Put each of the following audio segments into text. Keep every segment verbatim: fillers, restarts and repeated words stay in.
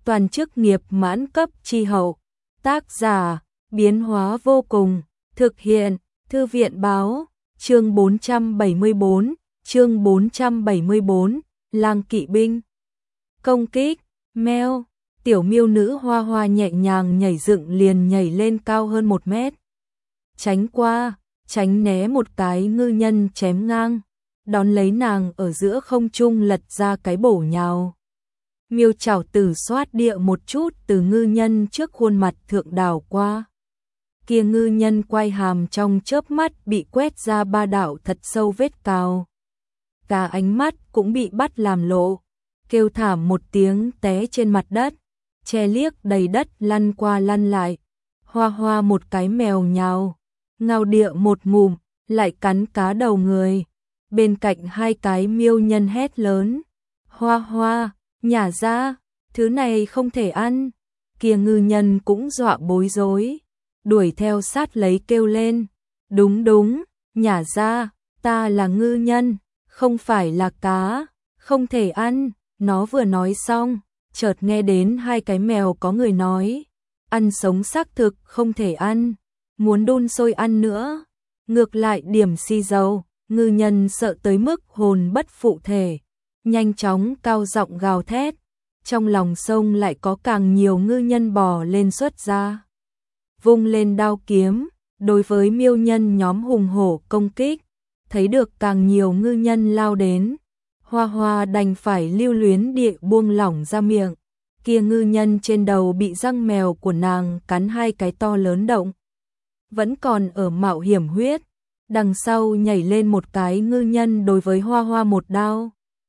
toàn chức nghiệp mãn cấp chi hậu. Tác giả, biến hóa vô cùng, thực hiện, Thư viện báo, chương bốn trăm bảy mươi bốn, chương bốn trăm bảy mươi bốn, lang kỵ binh. Công kích, meo, tiểu miêu nữ Hoa Hoa nhẹ nhàng nhảy dựng liền nhảy lên cao hơn một mét. Tránh qua, tránh né một cái ngư nhân chém ngang, đón lấy nàng ở giữa không trung lật ra cái bổ nhào. Miêu chảo tử xoát địa một chút từ ngư nhân trước khuôn mặt thượng đảo qua. Kia ngư nhân quay hàm trong chớp mắt bị quét ra ba đạo thật sâu vết cào. Cả ánh mắt cũng bị bắt làm lộ, kêu thảm một tiếng té trên mặt đất, che liếc đầy đất lăn qua lăn lại. Hoa Hoa một cái mèo nhào, ngao địa một ngụm, lại cắn cá đầu người. Bên cạnh hai cái miêu nhân hét lớn, Hoa Hoa, nhả ra, thứ này không thể ăn. Kia ngư nhân cũng dọa bối rối, đuổi theo sát lấy kêu lên, đúng đúng, nhả ra, ta là ngư nhân, không phải là cá, không thể ăn. Nó vừa nói xong, chợt nghe đến hai cái mèo có người nói, ăn sống xác thực không thể ăn, muốn đun sôi ăn nữa. Ngược lại điểm xì dầu, ngư nhân sợ tới mức hồn bất phụ thể, nhanh chóng cao giọng gào thét. Trong lòng sông lại có càng nhiều ngư nhân bò lên xuất ra, vung lên đao kiếm, đối với miêu nhân nhóm hùng hổ công kích. Thấy được càng nhiều ngư nhân lao đến, Hoa Hoa đành phải lưu luyến địa buông lỏng ra miệng. Kia ngư nhân trên đầu bị răng mèo của nàng cắn hai cái to lớn động, vẫn còn ở mạo hiểm huyết. Đằng sau nhảy lên một cái ngư nhân đối với Hoa Hoa một đao.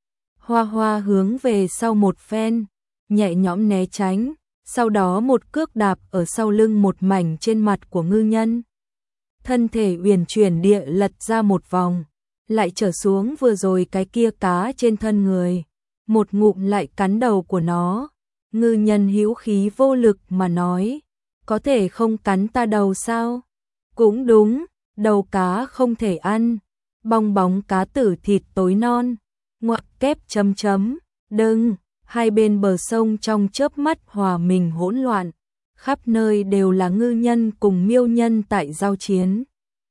Hoa Hoa hướng về sau một phen, nhẹ nhõm né tránh, sau đó một cước đạp ở sau lưng một mảnh trên mặt của ngư nhân. Thân thể uyển chuyển địa lật ra một vòng, lại trở xuống vừa rồi cái kia cá trên thân người, một ngụm lại cắn đầu của nó. Ngư nhân hữu khí vô lực mà nói, có thể không cắn ta đầu sao? Cũng đúng, đầu cá không thể ăn, bong bóng cá tử thịt tối non, ngoặc kép chấm chấm, đừng. Hai bên bờ sông trong chớp mắt hòa mình hỗn loạn, khắp nơi đều là ngư nhân cùng miêu nhân tại giao chiến.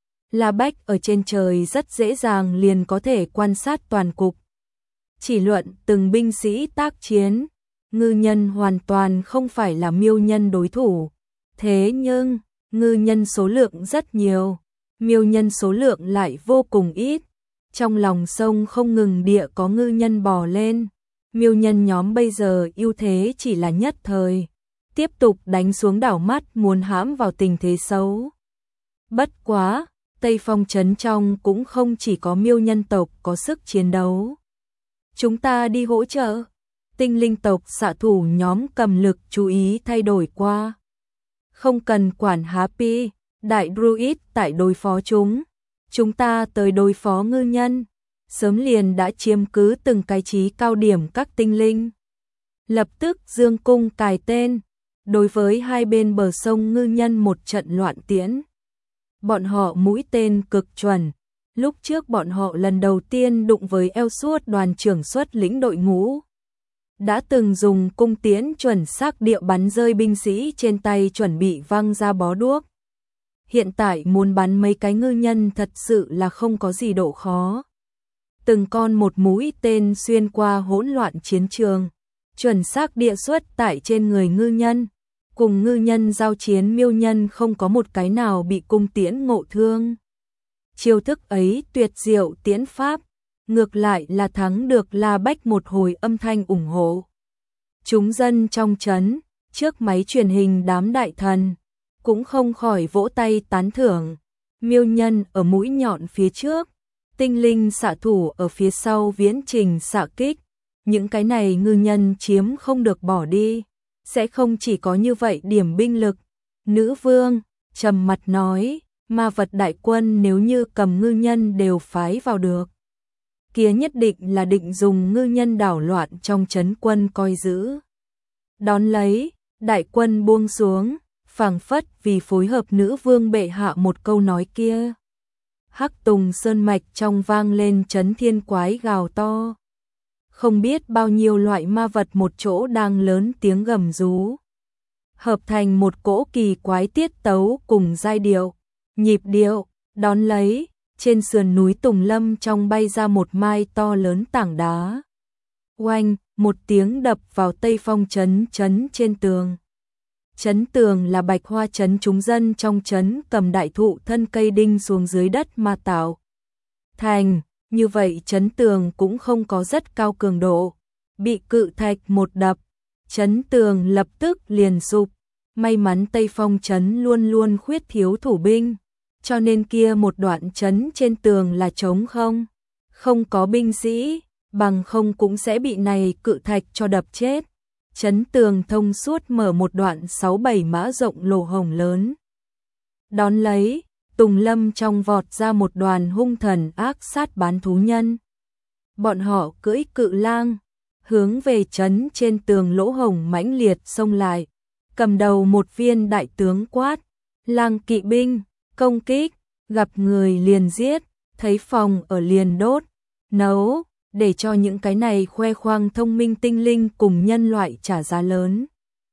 La Bách ở trên trời rất dễ dàng liền có thể quan sát toàn cục. Chỉ luận từng binh sĩ tác chiến, ngư nhân hoàn toàn không phải là miêu nhân đối thủ. Thế nhưng, ngư nhân số lượng rất nhiều, miêu nhân số lượng lại vô cùng ít. Trong lòng sông không ngừng địa có ngư nhân bò lên. Miêu nhân nhóm bây giờ ưu thế chỉ là nhất thời, tiếp tục đánh xuống đảo mắt muốn hãm vào tình thế xấu. Bất quá, Tây Phong trấn trong cũng không chỉ có miêu nhân tộc có sức chiến đấu. Chúng ta đi hỗ trợ. Tinh linh tộc xạ thủ nhóm cầm lực chú ý thay đổi qua. Không cần quản Happy, đại druid tại đối phó chúng. Chúng ta tới đối phó ngư nhân. Sớm liền đã chiếm cứ từng cái trí cao điểm các tinh linh. Lập tức dương cung cài tên, đối với hai bên bờ sông ngư nhân một trận loạn tiễn. Bọn họ mũi tên cực chuẩn, lúc trước bọn họ lần đầu tiên đụng với eo suốt đoàn trưởng xuất lĩnh đội ngũ. Đã từng dùng cung tiễn chuẩn xác địa bắn rơi binh sĩ trên tay chuẩn bị văng ra bó đuốc. Hiện tại muốn bắn mấy cái ngư nhân thật sự là không có gì độ khó. Từng con một mũi tên xuyên qua hỗn loạn chiến trường, chuẩn xác địa xuất tại trên người ngư nhân. Cùng ngư nhân giao chiến miêu nhân không có một cái nào bị cung tiễn ngộ thương. Chiêu thức ấy tuyệt diệu tiễn pháp, ngược lại là thắng được La Bách một hồi âm thanh ủng hộ. Chúng dân trong trấn, trước máy truyền hình đám đại thần, cũng không khỏi vỗ tay tán thưởng. Miêu nhân ở mũi nhọn phía trước, tinh linh xạ thủ ở phía sau viễn trình xạ kích. Những cái này ngư nhân chiếm không được bỏ đi, sẽ không chỉ có như vậy điểm binh lực. Nữ vương trầm mặt nói, ma vật đại quân nếu như cầm ngư nhân đều phái vào được, kia nhất định là định dùng ngư nhân đảo loạn trong trấn quân coi giữ. Đón lấy, đại quân buông xuống, phảng phất vì phối hợp nữ vương bệ hạ một câu nói kia. Hắc Tùng sơn mạch trong vang lên chấn thiên quái gào to. không biết bao nhiêu loại ma vật một chỗ đang lớn tiếng gầm rú, hợp thành một cỗ kỳ quái tiết tấu cùng giai điệu, nhịp điệu, đón lấy, trên sườn núi Tùng Lâm trong bay ra một mai to lớn tảng đá. Oanh, một tiếng đập vào Tây Phong trấn trấn trên tường. Trấn tường là Bạch Hoa trấn, chúng dân trong trấn cầm đại thụ thân cây đinh xuống dưới đất mà tạo thành, như vậy trấn tường cũng không có rất cao cường độ, bị cự thạch một đập, trấn tường lập tức liền sụp. May mắn Tây Phong trấn luôn luôn khuyết thiếu thủ binh, cho nên kia một đoạn trấn trên tường là trống không, không có binh sĩ, bằng không cũng sẽ bị này cự thạch cho đập chết. Trấn tường thông suốt mở một đoạn sáu bảy mã rộng lỗ hổng lớn. Đón lấy, Tùng Lâm trong vọt ra một đoàn hung thần ác sát bán thú nhân. Bọn họ cưỡi cự lang, hướng về trấn trên tường lỗ hổng mãnh liệt xông lại, cầm đầu một viên đại tướng quát, lang kỵ binh, công kích, gặp người liền giết, thấy phòng ở liền đốt, nấu, để cho những cái này khoe khoang thông minh tinh linh cùng nhân loại trả giá lớn.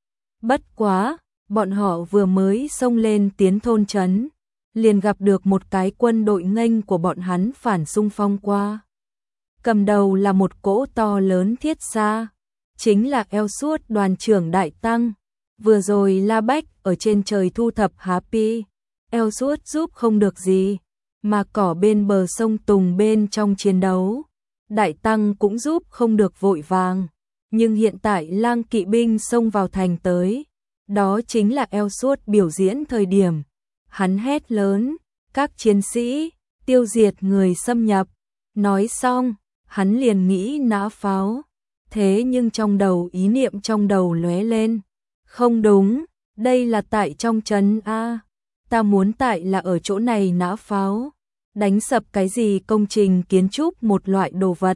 Bất quá, bọn họ vừa mới xông lên tiến thôn trấn, liền gặp được một cái quân đội nghênh của bọn hắn phản xung phong qua. Cầm đầu là một cỗ to lớn thiết xa, chính là eo suốt đoàn trưởng đại tăng. Vừa rồi La Bách ở trên trời thu thập Happy, eo suốt giúp không được gì, mà cỏ bên bờ sông Tùng bên trong chiến đấu, đại tăng cũng giúp không được vội vàng. Nhưng hiện tại lang kỵ binh xông vào thành tới, đó chính là eo suốt biểu diễn thời điểm. Hắn hét lớn, các chiến sĩ, tiêu diệt người xâm nhập. Nói xong, hắn liền nghĩ nã pháo. Thế nhưng trong đầu ý niệm trong đầu lóe lên. Không đúng, đây là tại trong trấn A. Ta muốn tại là ở chỗ này nã pháo. Đánh sập cái gì công trình kiến trúc một loại đồ vật.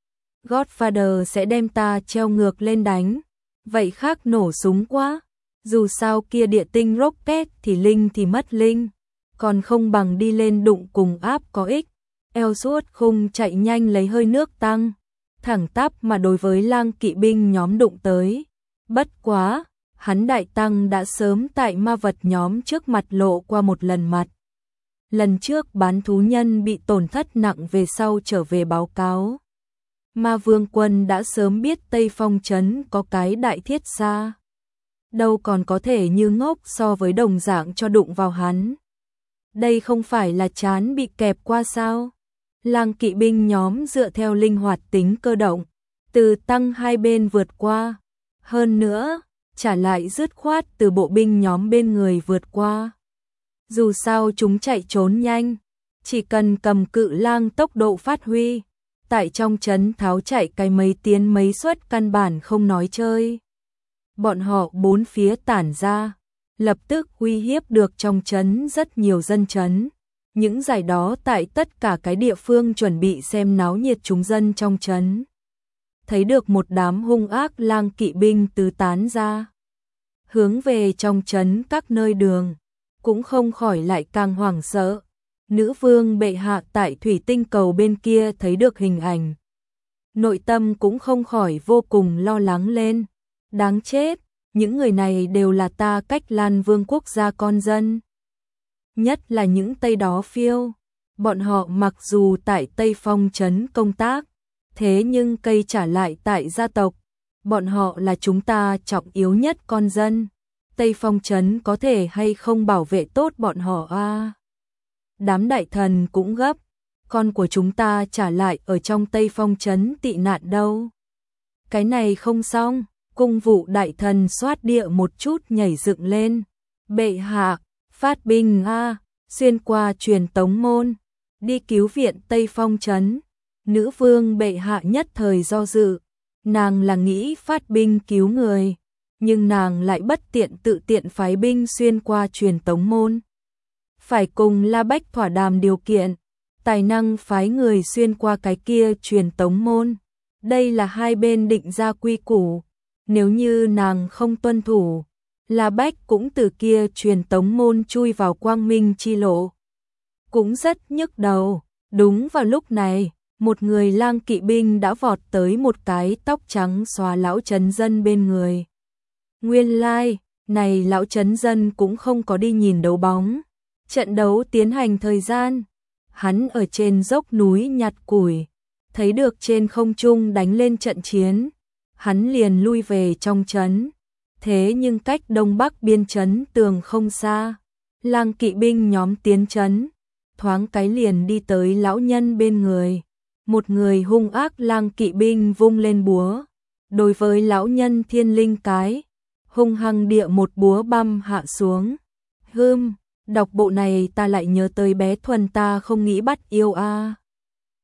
Godfather sẽ đem ta treo ngược lên đánh. Vậy khác nổ súng quá. Dù sao kia địa tinh rocket thì linh thì mất linh. Còn không bằng đi lên đụng cùng áp có ích. Eo suốt khung chạy nhanh lấy hơi nước tăng. Thẳng tắp mà đối với lang kỵ binh nhóm đụng tới. Bất quá, hắn đại tăng đã sớm tại ma vật nhóm trước mặt lộ qua một lần mặt. Lần trước bán thú nhân bị tổn thất nặng về sau trở về báo cáo. Ma vương quân đã sớm biết Tây Phong trấn có cái đại thiết xa. Đâu còn có thể như ngốc so với đồng dạng cho đụng vào hắn. Đây không phải là chán bị kẹp qua sao? Lang kỵ binh nhóm dựa theo linh hoạt tính cơ động, từ tăng hai bên vượt qua. Hơn nữa, trả lại dứt khoát từ bộ binh nhóm bên người vượt qua. Dù sao chúng chạy trốn nhanh, chỉ cần cầm cự lang tốc độ phát huy, tại trong trấn tháo chạy cái mấy tiến mấy suất căn bản không nói chơi. Bọn họ bốn phía tản ra, lập tức uy hiếp được trong trấn rất nhiều dân trấn. Những giải đó tại tất cả cái địa phương chuẩn bị xem náo nhiệt chúng dân trong trấn. Thấy được một đám hung ác lang kỵ binh tứ tán ra, hướng về trong trấn các nơi đường, cũng không khỏi lại càng hoảng sợ. Nữ vương bệ hạ tại thủy tinh cầu bên kia thấy được hình ảnh, nội tâm cũng không khỏi vô cùng lo lắng lên. Đáng chết, những người này đều là ta Cách Lan Vương quốc gia con dân. Nhất là những Tây đó phiêu, bọn họ mặc dù tại Tây Phong trấn công tác, thế nhưng cây trả lại tại gia tộc, bọn họ là chúng ta trọng yếu nhất con dân. Tây Phong trấn có thể hay không bảo vệ tốt bọn họ a? À? Đám đại thần cũng gấp, con của chúng ta trả lại ở trong Tây Phong trấn tị nạn đâu. Cái này không xong, cung vụ đại thần xoát địa một chút nhảy dựng lên. Bệ hạ, phát binh a, xuyên qua truyền tống môn, đi cứu viện Tây Phong trấn. Nữ vương bệ hạ nhất thời do dự, nàng là nghĩ phát binh cứu người, nhưng nàng lại bất tiện tự tiện phái binh xuyên qua truyền tống môn. Phải cùng La Bách thỏa đàm điều kiện, tài năng phái người xuyên qua cái kia truyền tống môn. Đây là hai bên định ra quy củ, nếu như nàng không tuân thủ, La Bách cũng từ kia truyền tống môn chui vào quang minh chi lộ. Cũng rất nhức đầu. Đúng vào lúc này, một người lang kỵ binh đã vọt tới một cái tóc trắng xóa lão trấn dân bên người. Nguyên lai, like, này lão trấn dân cũng không có đi nhìn đấu bóng. Trận đấu tiến hành thời gian, hắn ở trên dốc núi nhặt củi, thấy được trên không trung đánh lên trận chiến, hắn liền lui về trong trấn. Thế nhưng cách đông bắc biên trấn tường không xa, lang kỵ binh nhóm tiến trấn, thoáng cái liền đi tới lão nhân bên người. Một người hung ác lang kỵ binh vung lên búa, đối với lão nhân thiên linh cái, hung hăng địa một búa băm hạ xuống. Hưm, đọc bộ này ta lại nhớ tới bé Thuần ta không nghĩ bắt yêu a.